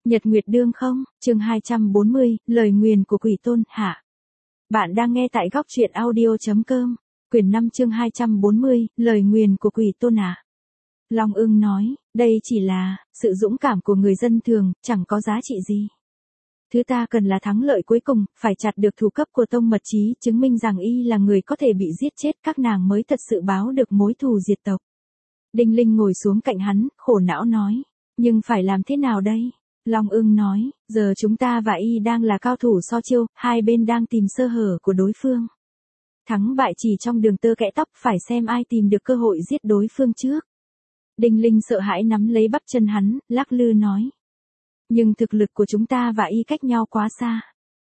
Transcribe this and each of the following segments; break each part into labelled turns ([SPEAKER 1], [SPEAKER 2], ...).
[SPEAKER 1] Nhật Nguyệt Đương không, chương 240, lời nguyền của Quỷ Tôn, hạ. Bạn đang nghe tại góc truyện audio.com, quyển 5 chương 240, lời nguyền của Quỷ Tôn à. Long Ưng nói, đây chỉ là, sự dũng cảm của người dân thường, chẳng có giá trị gì. Thứ ta cần là thắng lợi cuối cùng, phải chặt được thủ cấp của Tông Mật Chí, chứng minh rằng y là người có thể bị giết chết, các nàng mới thật sự báo được mối thù diệt tộc. Đinh Linh ngồi xuống cạnh hắn, khổ não nói, nhưng phải làm thế nào đây? Long Ưng nói, giờ chúng ta và y đang là cao thủ so chiêu, hai bên đang tìm sơ hở của đối phương. Thắng bại chỉ trong đường tơ kẽ tóc, phải xem ai tìm được cơ hội giết đối phương trước. Đinh Linh sợ hãi nắm lấy bắp chân hắn, lắc lư nói. Nhưng thực lực của chúng ta và y cách nhau quá xa.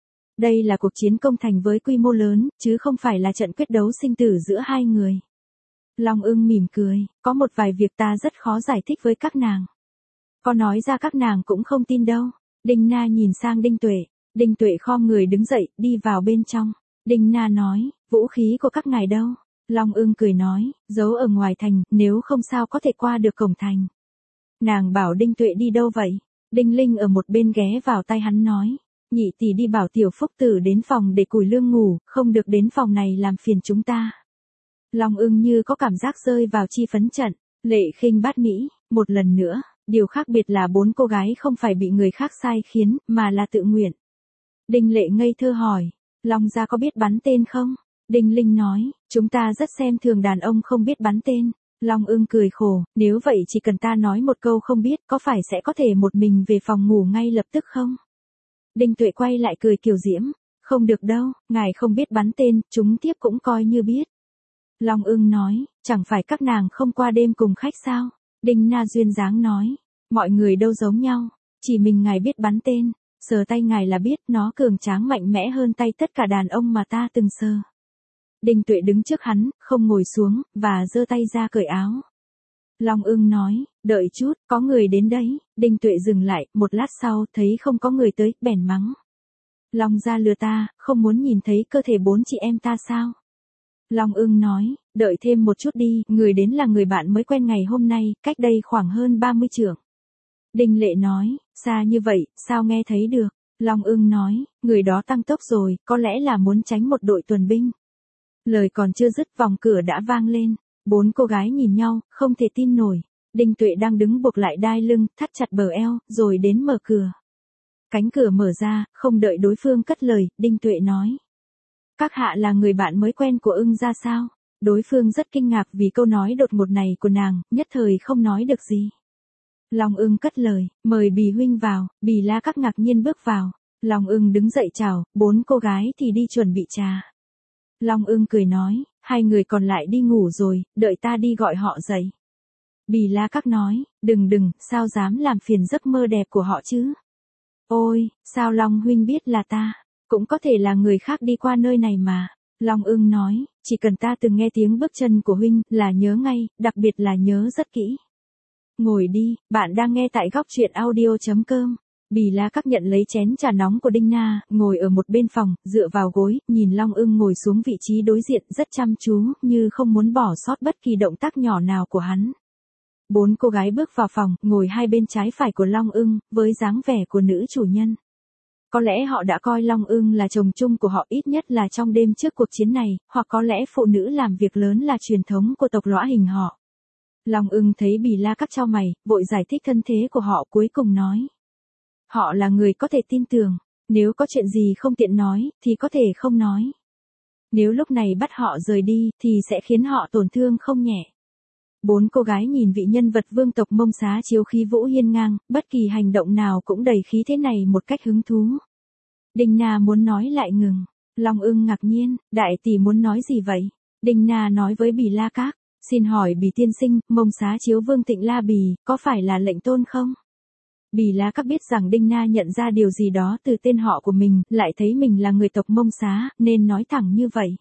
[SPEAKER 1] Đây là cuộc chiến công thành với quy mô lớn, chứ không phải là trận quyết đấu sinh tử giữa hai người. Long Ưng mỉm cười, có một vài việc ta rất khó giải thích với các nàng. Có nói ra các nàng cũng không tin đâu. Đinh Na nhìn sang Đinh Tuệ. Đinh Tuệ khom người đứng dậy, đi vào bên trong. Đinh Na nói, vũ khí của các ngài đâu? Long Ưng cười nói, giấu ở ngoài thành, nếu không sao có thể qua được cổng thành. Nàng bảo Đinh Tuệ đi đâu vậy? Đinh Linh ở một bên ghé vào tay hắn nói, nhị tỷ đi bảo Tiểu Phúc Tử đến phòng để củi lương ngủ, không được đến phòng này làm phiền chúng ta. Long Ưng như có cảm giác rơi vào chi phấn trận. Lệ Khinh bát Mỹ, một lần nữa. Điều khác biệt là 4 cô gái không phải bị người khác sai khiến, mà là tự nguyện. Đinh Lệ ngây thơ hỏi, Long gia có biết bắn tên không? Đinh Linh nói, chúng ta rất xem thường đàn ông không biết bắn tên. Long Ưng cười khổ, nếu vậy chỉ cần ta nói một câu không biết, có phải sẽ có thể một mình về phòng ngủ ngay lập tức không? Đinh Tuệ quay lại cười kiều diễm, không được đâu, ngài không biết bắn tên, chúng tiếp cũng coi như biết. Long Ưng nói, chẳng phải các nàng không qua đêm cùng khách sao? Đinh Na duyên dáng nói, mọi người đâu giống nhau, chỉ mình ngài biết bắn tên, sờ tay ngài là biết nó cường tráng mạnh mẽ hơn tay tất cả đàn ông mà ta từng sờ. Đinh Tuệ đứng trước hắn, không ngồi xuống, và giơ tay ra cởi áo. Long Ưng nói, đợi chút, có người đến đấy. Đinh Tuệ dừng lại, một lát sau, thấy không có người tới, bèn mắng. Long gia lừa ta, không muốn nhìn thấy cơ thể 4 chị em ta sao? Long Ưng nói, đợi thêm một chút đi, người đến là người bạn mới quen ngày hôm nay, cách đây khoảng hơn 30 trượng. Đinh Lệ nói, xa như vậy, sao nghe thấy được? Long Ưng nói, người đó tăng tốc rồi, có lẽ là muốn tránh một đội tuần binh. Lời còn chưa dứt, vòng cửa đã vang lên. 4 cô gái nhìn nhau, không thể tin nổi. Đinh Tuệ đang đứng buộc lại đai lưng, thắt chặt bờ eo, rồi đến mở cửa. Cánh cửa mở ra, không đợi đối phương cất lời, Đinh Tuệ nói. Các hạ là người bạn mới quen của Ưng ra sao? Đối phương rất kinh ngạc vì câu nói đột ngột này của nàng, nhất thời không nói được gì. Long Ưng cất lời, mời Bì huynh vào. Bì La Các ngạc nhiên bước vào. Long Ưng đứng dậy chào, 4 cô gái thì đi chuẩn bị trà. Long Ưng cười nói, hai người còn lại đi ngủ rồi, đợi ta đi gọi họ dậy. Bì La Các nói, đừng, sao dám làm phiền giấc mơ đẹp của họ chứ? Ôi, sao Long huynh biết là ta? Cũng có thể là người khác đi qua nơi này mà. Long Ưng nói, chỉ cần ta từng nghe tiếng bước chân của huynh, là nhớ ngay, đặc biệt là nhớ rất kỹ. Ngồi đi, bạn đang nghe tại góc truyện audio.com. Bì La Các nhận lấy chén trà nóng của Đinh Na, ngồi ở một bên phòng, dựa vào gối, nhìn Long Ưng ngồi xuống vị trí đối diện, rất chăm chú, như không muốn bỏ sót bất kỳ động tác nhỏ nào của hắn. 4 cô gái bước vào phòng, ngồi hai bên trái phải của Long Ưng, với dáng vẻ của nữ chủ nhân. Có lẽ họ đã coi Long Ưng là chồng chung của họ, ít nhất là trong đêm trước cuộc chiến này, hoặc có lẽ phụ nữ làm việc lớn là truyền thống của tộc lõa hình họ. Long Ưng thấy Bì La Các chau mày, vội giải thích thân thế của họ, cuối cùng nói. Họ là người có thể tin tưởng, nếu có chuyện gì không tiện nói, thì có thể không nói. Nếu lúc này bắt họ rời đi, thì sẽ khiến họ tổn thương không nhẹ. 4 cô gái nhìn vị nhân vật vương tộc Mông Xá Chiếu khí vũ hiên ngang, bất kỳ hành động nào cũng đầy khí thế này một cách hứng thú. Đinh Na muốn nói lại ngừng. Long Ưng ngạc nhiên, đại tỷ muốn nói gì vậy? Đinh Na nói với Bì La Các, xin hỏi Bì tiên sinh, Mông Xá Chiếu Vương Tịnh La Bì, có phải là lệnh tôn không? Bì La Các biết rằng Đinh Na nhận ra điều gì đó từ tên họ của mình, lại thấy mình là người tộc Mông Xá, nên nói thẳng như vậy.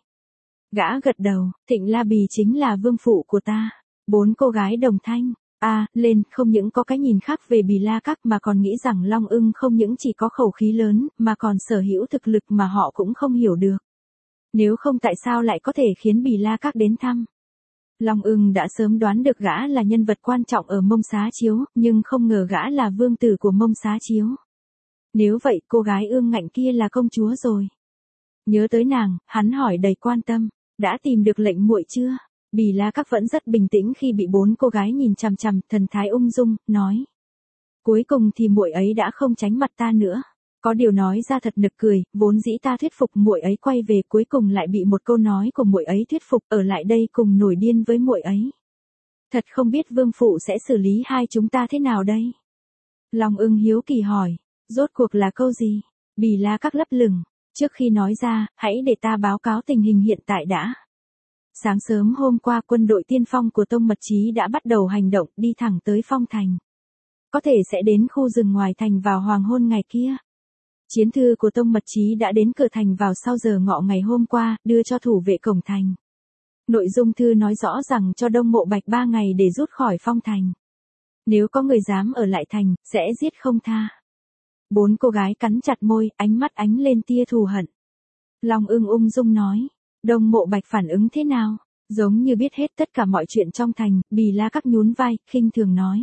[SPEAKER 1] Gã gật đầu, Tịnh La Bì chính là vương phụ của ta. 4 cô gái đồng thanh, lên, không những có cái nhìn khác về Bì La Các mà còn nghĩ rằng Long Ưng không những chỉ có khẩu khí lớn, mà còn sở hữu thực lực mà họ cũng không hiểu được. Nếu không tại sao lại có thể khiến Bì La Các đến thăm. Long Ưng đã sớm đoán được gã là nhân vật quan trọng ở Mông Xá Chiếu, nhưng không ngờ gã là vương tử của Mông Xá Chiếu. Nếu vậy cô gái ương ngạnh kia là công chúa rồi. Nhớ tới nàng, hắn hỏi đầy quan tâm, đã tìm được lệnh muội chưa? Bì La Các vẫn rất bình tĩnh khi bị 4 cô gái nhìn chằm chằm, thần thái ung dung, nói. Cuối cùng thì muội ấy đã không tránh mặt ta nữa. Có điều nói ra thật nực cười, vốn dĩ ta thuyết phục muội ấy quay về, cuối cùng lại bị một câu nói của muội ấy thuyết phục ở lại đây cùng nổi điên với muội ấy. Thật không biết vương phụ sẽ xử lý hai chúng ta thế nào đây? Long Ưng hiếu kỳ hỏi, rốt cuộc là câu gì? Bì La Các lấp lửng, trước khi nói ra, hãy để ta báo cáo tình hình hiện tại đã. Sáng sớm hôm qua quân đội tiên phong của Tông Mật Chí đã bắt đầu hành động đi thẳng tới Phong Thành. Có thể sẽ đến khu rừng ngoài thành vào hoàng hôn ngày kia. Chiến thư của Tông Mật Chí đã đến cửa thành vào sau giờ ngọ ngày hôm qua, đưa cho thủ vệ cổng thành. Nội dung thư nói rõ rằng cho Đông Mộ Bạch 3 ngày để rút khỏi Phong Thành. Nếu có người dám ở lại thành, sẽ giết không tha. 4 cô gái cắn chặt môi, ánh mắt ánh lên tia thù hận. Long Ưng ung dung nói, Đông Mộ Bạch phản ứng thế nào? Giống như biết hết tất cả mọi chuyện trong thành, Bì La Các nhún vai, khinh thường nói.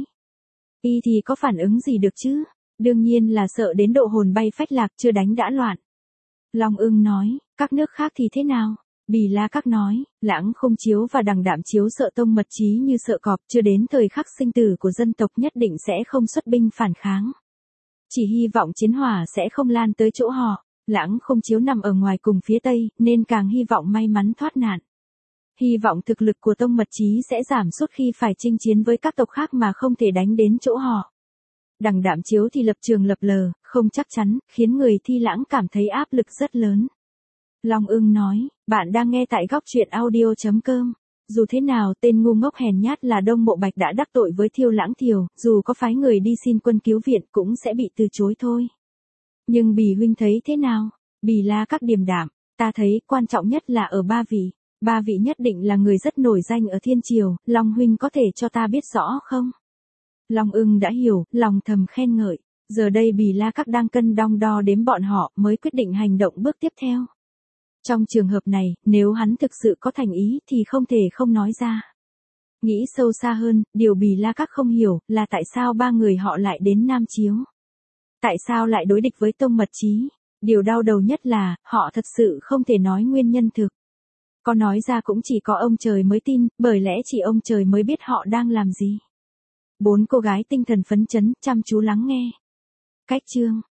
[SPEAKER 1] Y thì có phản ứng gì được chứ? Đương nhiên là sợ đến độ hồn bay phách lạc, chưa đánh đã loạn. Long Ưng nói, các nước khác thì thế nào? Bì La Các nói, Lãng Không Chiếu và Đằng Đạm Chiếu sợ Tông Mật Chí như sợ cọp, chưa đến thời khắc sinh tử của dân tộc nhất định sẽ không xuất binh phản kháng. Chỉ hy vọng chiến hỏa sẽ không lan tới chỗ họ. Lãng Không Chiếu nằm ở ngoài cùng phía Tây, nên càng hy vọng may mắn thoát nạn. Hy vọng thực lực của Tông Mật Chí sẽ giảm sút khi phải chinh chiến với các tộc khác mà không thể đánh đến chỗ họ. Đằng Đạm Chiếu thì lập trường lập lờ, không chắc chắn, khiến người Thi Lãng cảm thấy áp lực rất lớn. Long Ưng nói, bạn đang nghe tại góc truyện audio.com. Dù thế nào, tên ngu ngốc hèn nhát là Đông Mộ Bạch đã đắc tội với Thiêu Lãng Thiều, dù có phái người đi xin quân cứu viện cũng sẽ bị từ chối thôi. Nhưng Bì huynh thấy thế nào? Bì La Các điềm đạm, ta thấy quan trọng nhất là ở 3 vị. 3 vị nhất định là người rất nổi danh ở Thiên Triều, Long huynh có thể cho ta biết rõ không? Long Ưng đã hiểu, lòng thầm khen ngợi. Giờ đây Bì La Các đang cân đong đo đếm bọn họ mới quyết định hành động bước tiếp theo. Trong trường hợp này, nếu hắn thực sự có thành ý thì không thể không nói ra. Nghĩ sâu xa hơn, điều Bì La Các không hiểu là tại sao 3 người họ lại đến Nam Chiếu. Tại sao lại đối địch với Tông Mật Chí? Điều đau đầu nhất là, họ thật sự không thể nói nguyên nhân thực. Có nói ra cũng chỉ có ông trời mới tin, bởi lẽ chỉ ông trời mới biết họ đang làm gì. 4 cô gái tinh thần phấn chấn, chăm chú lắng nghe. Cách chương